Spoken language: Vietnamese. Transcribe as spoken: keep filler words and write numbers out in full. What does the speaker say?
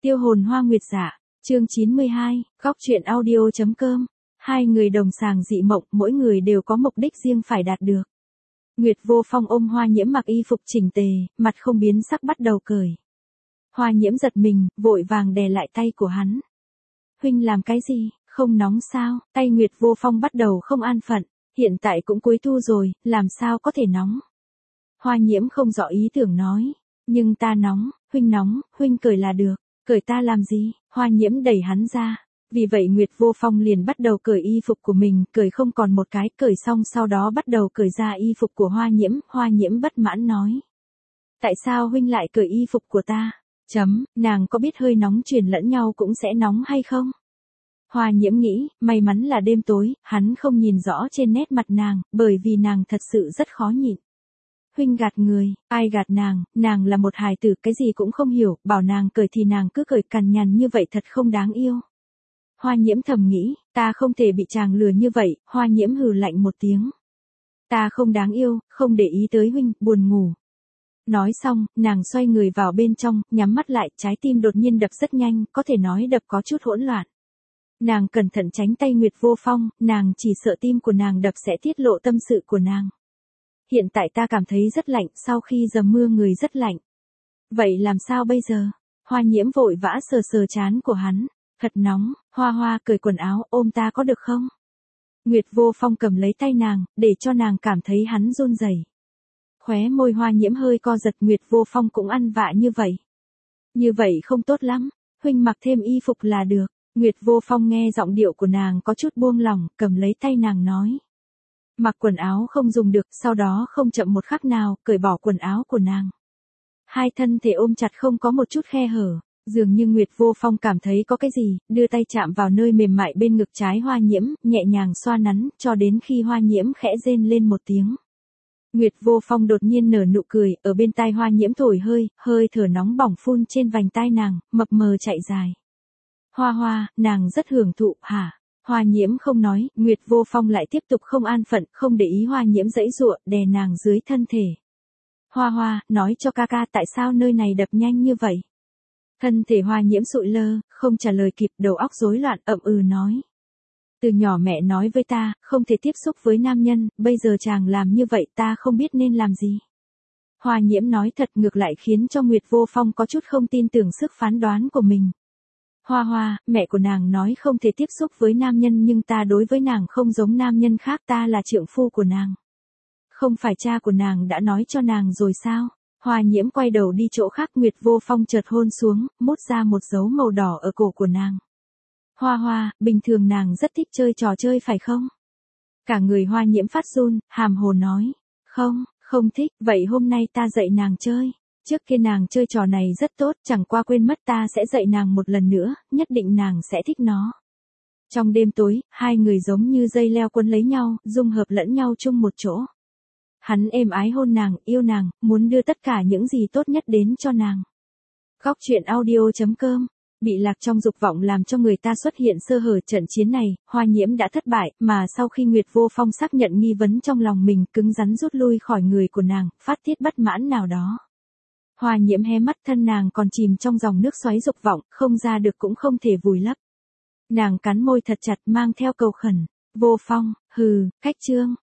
Tiêu hồn hoa nguyệt dạ, chương chín mươi hai, góc truyện audio.com. Hai người đồng sàng dị mộng, mỗi người đều có mục đích riêng phải đạt được. Nguyệt Vô Phong ôm Hoa Nhiễm mặc y phục chỉnh tề, mặt không biến sắc bắt đầu cởi. Hoa Nhiễm giật mình, vội vàng đè lại tay của hắn. Huynh làm cái gì, không nóng sao? Tay Nguyệt Vô Phong bắt đầu không an phận, hiện tại cũng cuối thu rồi, làm sao có thể nóng? Hoa Nhiễm không rõ ý tưởng nói, nhưng ta nóng, huynh nóng, huynh cởi là được, cởi ta làm gì? Hoa Nhiễm đẩy hắn ra. Vì vậy Nguyệt Vô Phong liền bắt đầu cởi y phục của mình, cởi không còn một cái, cởi xong sau đó bắt đầu cởi ra y phục của Hoa Nhiễm. Hoa Nhiễm bất mãn nói, tại sao huynh lại cởi y phục của ta? Chấm, nàng có biết hơi nóng truyền lẫn nhau cũng sẽ nóng hay không? Hoa Nhiễm nghĩ, may mắn là đêm tối, hắn không nhìn rõ trên nét mặt nàng, bởi vì nàng thật sự rất khó nhịn. Huynh gạt người, ai gạt nàng, nàng là một hài tử, cái gì cũng không hiểu, bảo nàng cởi thì nàng cứ cởi cằn nhằn như vậy thật không đáng yêu. Hoa Nhiễm thầm nghĩ, ta không thể bị chàng lừa như vậy. Hoa Nhiễm hừ lạnh một tiếng. Ta không đáng yêu, không để ý tới huynh, buồn ngủ. Nói xong, nàng xoay người vào bên trong, nhắm mắt lại, trái tim đột nhiên đập rất nhanh, có thể nói đập có chút hỗn loạn. Nàng cẩn thận tránh tay Nguyệt Vô Phong, nàng chỉ sợ tim của nàng đập sẽ tiết lộ tâm sự của nàng. Hiện tại ta cảm thấy rất lạnh, sau khi dầm mưa người rất lạnh. Vậy làm sao bây giờ? Hoa Nhiễm vội vã sờ sờ trán của hắn. Thật nóng, Hoa Hoa cởi quần áo, ôm ta có được không? Nguyệt Vô Phong cầm lấy tay nàng, để cho nàng cảm thấy hắn run rẩy. Khóe môi Hoa Nhiễm hơi co giật, Nguyệt Vô Phong cũng ăn vạ như vậy. Như vậy không tốt lắm, huynh mặc thêm y phục là được. Nguyệt Vô Phong nghe giọng điệu của nàng có chút buông lỏng, cầm lấy tay nàng nói. Mặc quần áo không dùng được, sau đó không chậm một khắc nào, cởi bỏ quần áo của nàng. Hai thân thể ôm chặt không có một chút khe hở. Dường như Nguyệt Vô Phong cảm thấy có cái gì, đưa tay chạm vào nơi mềm mại bên ngực trái Hoa Nhiễm, nhẹ nhàng xoa nắn, cho đến khi Hoa Nhiễm khẽ rên lên một tiếng. Nguyệt Vô Phong đột nhiên nở nụ cười, ở bên tai Hoa Nhiễm thổi hơi, hơi thở nóng bỏng phun trên vành tai nàng, mập mờ chạy dài. Hoa Hoa, nàng rất hưởng thụ, hả? Hoa Nhiễm không nói, Nguyệt Vô Phong lại tiếp tục không an phận, không để ý Hoa Nhiễm giãy giụa, đè nàng dưới thân thể. Hoa Hoa, nói cho ca ca tại sao nơi này đập nhanh như vậy? Thân thể Hoa Nhiễm sụi lơ, không trả lời kịp, đầu óc rối loạn, ậm ừ nói. Từ nhỏ mẹ nói với ta, không thể tiếp xúc với nam nhân, bây giờ chàng làm như vậy ta không biết nên làm gì. Hoa Nhiễm nói thật ngược lại khiến cho Nguyệt Vô Phong có chút không tin tưởng sức phán đoán của mình. Hoa Hoa, mẹ của nàng nói không thể tiếp xúc với nam nhân nhưng ta đối với nàng không giống nam nhân khác, ta là trượng phu của nàng. Không phải cha của nàng đã nói cho nàng rồi sao? Hoa Nhiễm quay đầu đi chỗ khác, Nguyệt Vô Phong chợt hôn xuống, mút ra một dấu màu đỏ ở cổ của nàng. Hoa Hoa, bình thường nàng rất thích chơi trò chơi phải không? Cả người Hoa Nhiễm phát run, hàm hồ nói. Không, không thích, vậy hôm nay ta dạy nàng chơi. Trước kia nàng chơi trò này rất tốt, chẳng qua quên mất ta sẽ dạy nàng một lần nữa, nhất định nàng sẽ thích nó. Trong đêm tối, hai người giống như dây leo quấn lấy nhau, dung hợp lẫn nhau chung một chỗ. Hắn êm ái hôn nàng, yêu nàng, muốn đưa tất cả những gì tốt nhất đến cho nàng. Góc truyện audio.com. Bị lạc trong dục vọng làm cho người ta xuất hiện sơ hở, trận chiến này, Hoa Nhiễm đã thất bại, mà sau khi Nguyệt Vô Phong xác nhận nghi vấn trong lòng mình, cứng rắn rút lui khỏi người của nàng, phát tiết bất mãn nào đó. Hoa Nhiễm hé mắt, thân nàng còn chìm trong dòng nước xoáy dục vọng, không ra được cũng không thể vùi lấp. Nàng cắn môi thật chặt mang theo cầu khẩn. Vô Phong, hừ, cách trương.